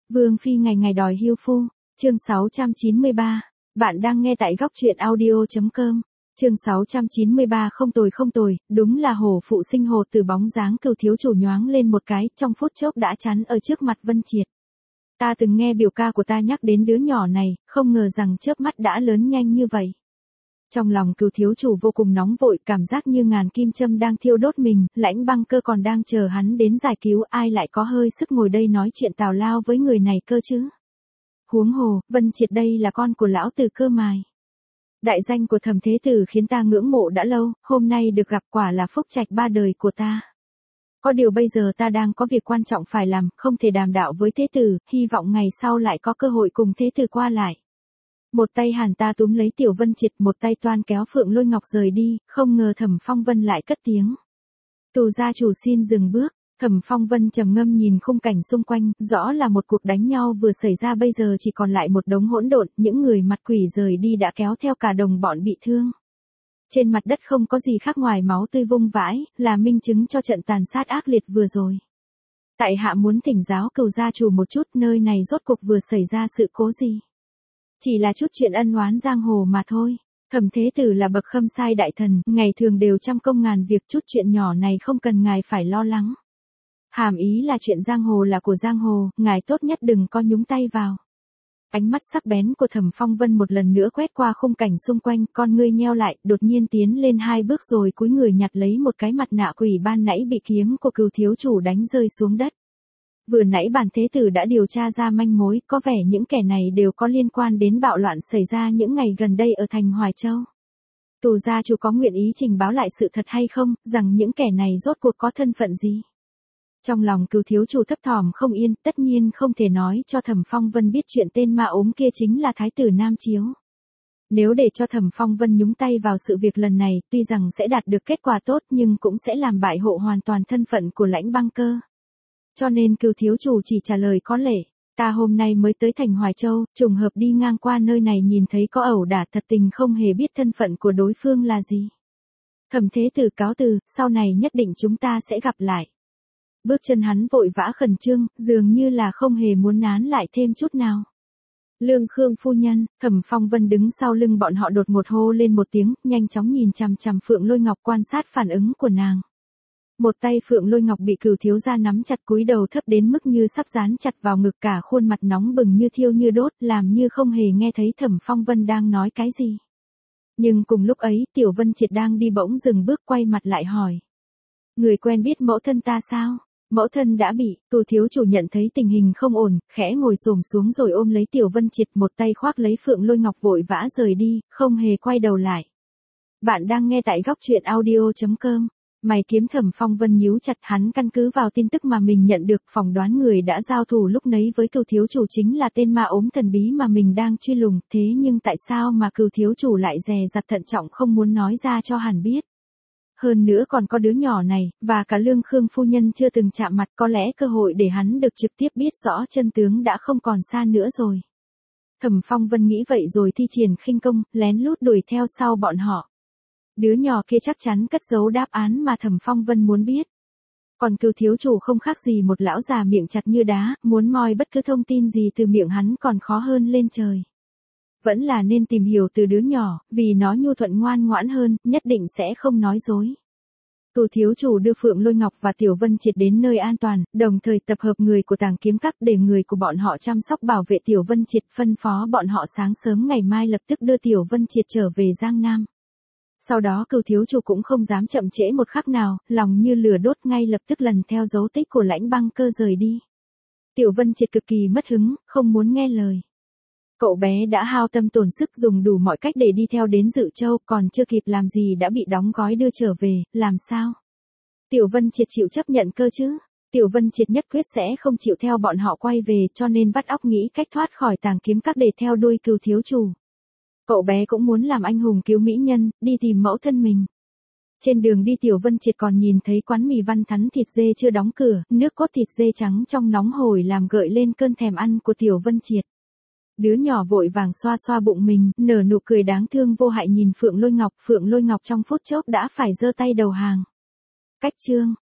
Vương Phi ngày ngày đòi hưu phu, chương 693. Bạn đang nghe tại góc truyện audio.com. Chương 693 không tồi, đúng là hổ phụ sinh hồ từ bóng dáng Cửu thiếu chủ nhoáng lên một cái, trong phút chốc đã chắn ở trước mặt Vân Triệt. Ta từng nghe biểu ca của ta nhắc đến đứa nhỏ này, không ngờ rằng chớp mắt đã lớn nhanh như vậy. Trong lòng Cửu thiếu chủ vô cùng nóng vội, cảm giác như ngàn kim châm đang thiêu đốt mình, Lãnh Băng Cơ còn đang chờ hắn đến giải cứu, ai lại có hơi sức ngồi đây nói chuyện tào lao với người này cơ chứ. Huống hồ, Vân Triệt đây là con của lão tử cơ mài. Đại danh của Thẩm Thế Tử khiến ta ngưỡng mộ đã lâu, hôm nay được gặp quả là phúc trạch ba đời của ta. Có điều bây giờ ta đang có việc quan trọng phải làm, không thể đàm đạo với Thế Tử, hy vọng ngày sau lại có cơ hội cùng Thế Tử qua lại. Một tay Hàn ta túm lấy Tiểu Vân Triệt, một tay toan kéo Phượng Lôi Ngọc rời đi, không ngờ Thẩm Phong Vân lại cất tiếng. Cửu gia chủ xin dừng bước. Thẩm Phong Vân trầm ngâm nhìn khung cảnh xung quanh, rõ là một cuộc đánh nhau vừa xảy ra, bây giờ chỉ còn lại một đống hỗn độn, những người mặt quỷ rời đi đã kéo theo cả đồng bọn bị thương. Trên mặt đất không có gì khác ngoài máu tươi vung vãi, là minh chứng cho trận tàn sát ác liệt vừa rồi. Tại hạ muốn thỉnh giáo Cửu gia chủ một chút, nơi này rốt cuộc vừa xảy ra sự cố gì? Chỉ là chút chuyện ân oán giang hồ mà thôi. Thẩm Thế Tử là bậc khâm sai đại thần, ngày thường đều trăm công ngàn việc, chút chuyện nhỏ này không cần ngài phải lo lắng. Hàm ý là chuyện giang hồ là của giang hồ, ngài tốt nhất đừng có nhúng tay vào. Ánh mắt sắc bén của Thẩm Phong Vân một lần nữa quét qua khung cảnh xung quanh, con ngươi nheo lại, đột nhiên tiến lên hai bước rồi cúi người nhặt lấy một cái mặt nạ quỷ ban nãy bị kiếm của Cửu thiếu chủ đánh rơi xuống đất. Vừa nãy bản Thế Tử đã điều tra ra manh mối, có vẻ những kẻ này đều có liên quan đến bạo loạn xảy ra những ngày gần đây ở thành Hoài Châu. Cửu gia chủ có nguyện ý trình báo lại sự thật hay không, rằng những kẻ này rốt cuộc có thân phận gì? Trong lòng Cửu thiếu chủ thấp thỏm không yên, tất nhiên không thể nói cho Thẩm Phong Vân biết chuyện tên ma ốm kia chính là Thái tử Nam Chiếu. Nếu để cho Thẩm Phong Vân nhúng tay vào sự việc lần này, tuy rằng sẽ đạt được kết quả tốt nhưng cũng sẽ làm bại hộ hoàn toàn thân phận của Lãnh Băng Cơ. Cho nên Cửu thiếu chủ chỉ trả lời có lệ, ta hôm nay mới tới thành Hoài Châu, trùng hợp đi ngang qua nơi này nhìn thấy có ẩu đả, thật tình không hề biết thân phận của đối phương là gì. Thẩm Thế Tử cáo từ, sau này nhất định chúng ta sẽ gặp lại. Bước chân hắn vội vã khẩn trương, dường như là không hề muốn nán lại thêm chút nào. Lương Khương phu nhân, Thẩm Phong Vân đứng sau lưng bọn họ đột ngột hô lên một tiếng, nhanh chóng nhìn chằm chằm Phượng Lôi Ngọc quan sát phản ứng của nàng. Một tay Phượng Lôi Ngọc bị Cửu thiếu gia nắm chặt, cúi đầu thấp đến mức như sắp dán chặt vào ngực, cả khuôn mặt nóng bừng như thiêu như đốt, làm như không hề nghe thấy Thẩm Phong Vân đang nói cái gì. Nhưng cùng lúc ấy, Tiểu Vân Triệt đang đi bỗng dừng bước, quay mặt lại hỏi. Người quen biết mẫu thân ta sao? Mẫu thân đã bị. Cửu thiếu chủ nhận thấy tình hình không ổn, khẽ ngồi xổm xuống rồi ôm lấy Tiểu Vân Triệt, một tay khoác lấy Phượng Lôi Ngọc vội vã rời đi, không hề quay đầu lại. Bạn đang nghe tại góc truyện audio.com. Mày kiếm Thẩm Phong Vân nhíu chặt, hắn căn cứ vào tin tức mà mình nhận được, phỏng đoán người đã giao thủ lúc nấy với Cửu thiếu chủ chính là tên ma ốm thần bí mà mình đang truy lùng, thế nhưng tại sao mà Cửu thiếu chủ lại dè dặt thận trọng không muốn nói ra cho hắn biết? Hơn nữa còn có đứa nhỏ này, và cả Lương Khương phu nhân chưa từng chạm mặt, có lẽ cơ hội để hắn được trực tiếp biết rõ chân tướng đã không còn xa nữa rồi. Thẩm Phong Vân nghĩ vậy rồi thi triển khinh công, lén lút đuổi theo sau bọn họ. Đứa nhỏ kia chắc chắn cất giấu đáp án mà Thẩm Phong Vân muốn biết. Còn Cửu thiếu chủ không khác gì một lão già miệng chặt như đá, muốn moi bất cứ thông tin gì từ miệng hắn còn khó hơn lên trời. Vẫn là nên tìm hiểu từ đứa nhỏ, vì nó nhu thuận ngoan ngoãn hơn, nhất định sẽ không nói dối. Cửu thiếu chủ đưa Phượng Lôi Ngọc và Tiểu Vân Triệt đến nơi an toàn, đồng thời tập hợp người của Tàng Kiếm Các để người của bọn họ chăm sóc bảo vệ Tiểu Vân Triệt, phân phó bọn họ sáng sớm ngày mai lập tức đưa Tiểu Vân Triệt trở về Giang Nam. Sau đó Cửu thiếu chủ cũng không dám chậm trễ một khắc nào, lòng như lửa đốt, ngay lập tức lần theo dấu tích của Lãnh Băng Cơ rời đi. Tiểu Vân Triệt cực kỳ mất hứng, không muốn nghe lời. Cậu bé đã hao tâm tổn sức dùng đủ mọi cách để đi theo đến Dự Châu, còn chưa kịp làm gì đã bị đóng gói đưa trở về, làm sao? Tiểu Vân Triệt chịu chấp nhận cơ chứ? Tiểu Vân Triệt nhất quyết sẽ không chịu theo bọn họ quay về, cho nên vắt óc nghĩ cách thoát khỏi Tàng Kiếm Các để theo đuôi Cửu thiếu chủ. Cậu bé cũng muốn làm anh hùng cứu mỹ nhân, đi tìm mẫu thân mình. Trên đường đi Tiểu Vân Triệt còn nhìn thấy quán mì Văn Thắn thịt dê chưa đóng cửa, nước cốt thịt dê trắng trong nóng hổi làm gợi lên cơn thèm ăn của Tiểu Vân Triệt. Đứa nhỏ vội vàng xoa xoa bụng mình, nở nụ cười đáng thương vô hại nhìn Phượng Lôi Ngọc trong phút chốc đã phải giơ tay đầu hàng. Cách chương